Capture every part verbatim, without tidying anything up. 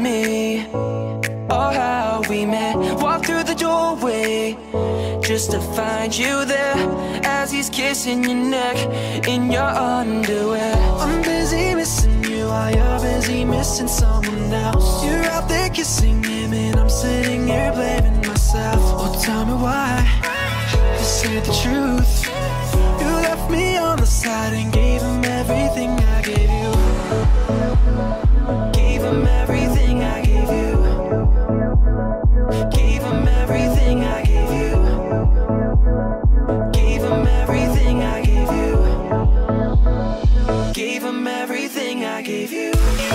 me, or how we met. Walk through the doorway just to find you there, as he's kissing your neck in your underwear. I'm busy missing you while you're busy missing someone else. You're out there kissing him and I'm sitting here blaming myself. Oh, tell me why, just say the truth. You left me on the side and gave him everything I gave you. Gave him everything I gave you. Gave him everything I gave you. Gave him everything I gave you. Gave him everything I gave you.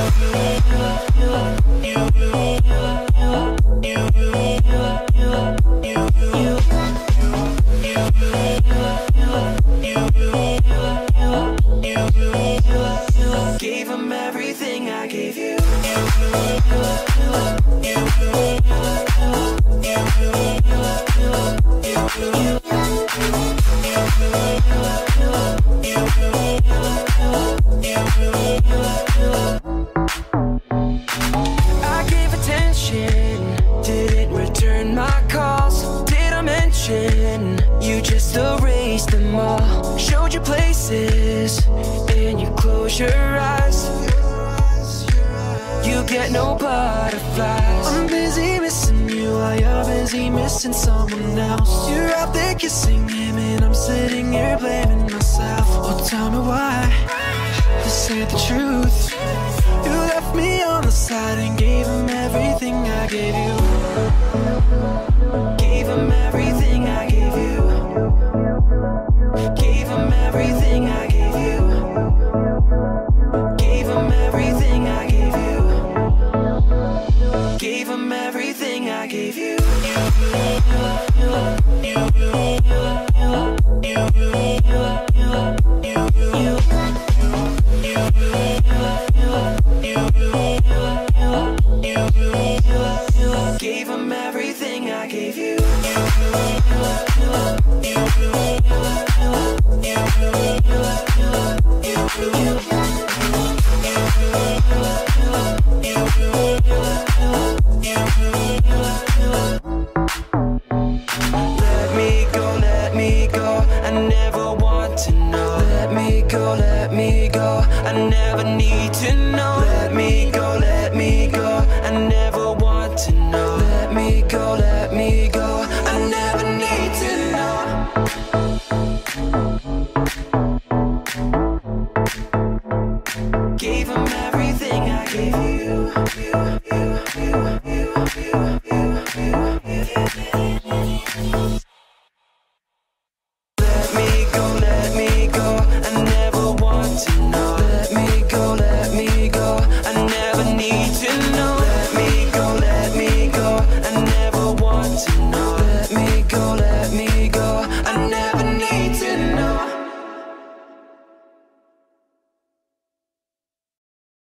Gave him everything I gave you. I gave attention, didn't return my calls. Did I mention you just erased them all? Showed you places and you close your eyes. You get no butterflies. I'm busy missing you while you're busy missing someone else. You're out there kissing him and I'm sitting here blaming myself. Oh, tell me why, just say the truth. You left me on the side and gave him everything I gave you. Gave him everything I gave you. Gave him everything I gave you. Gave him everything I gave you. Gave him everything I gave you. Gave him everything I gave you. Let me go, let me go, I never want to know. Let me go, let me go, I never need to know. Let me go, let me go, I never want to know. Let me go, let me go, I never need to know. Gave him everything I gave you.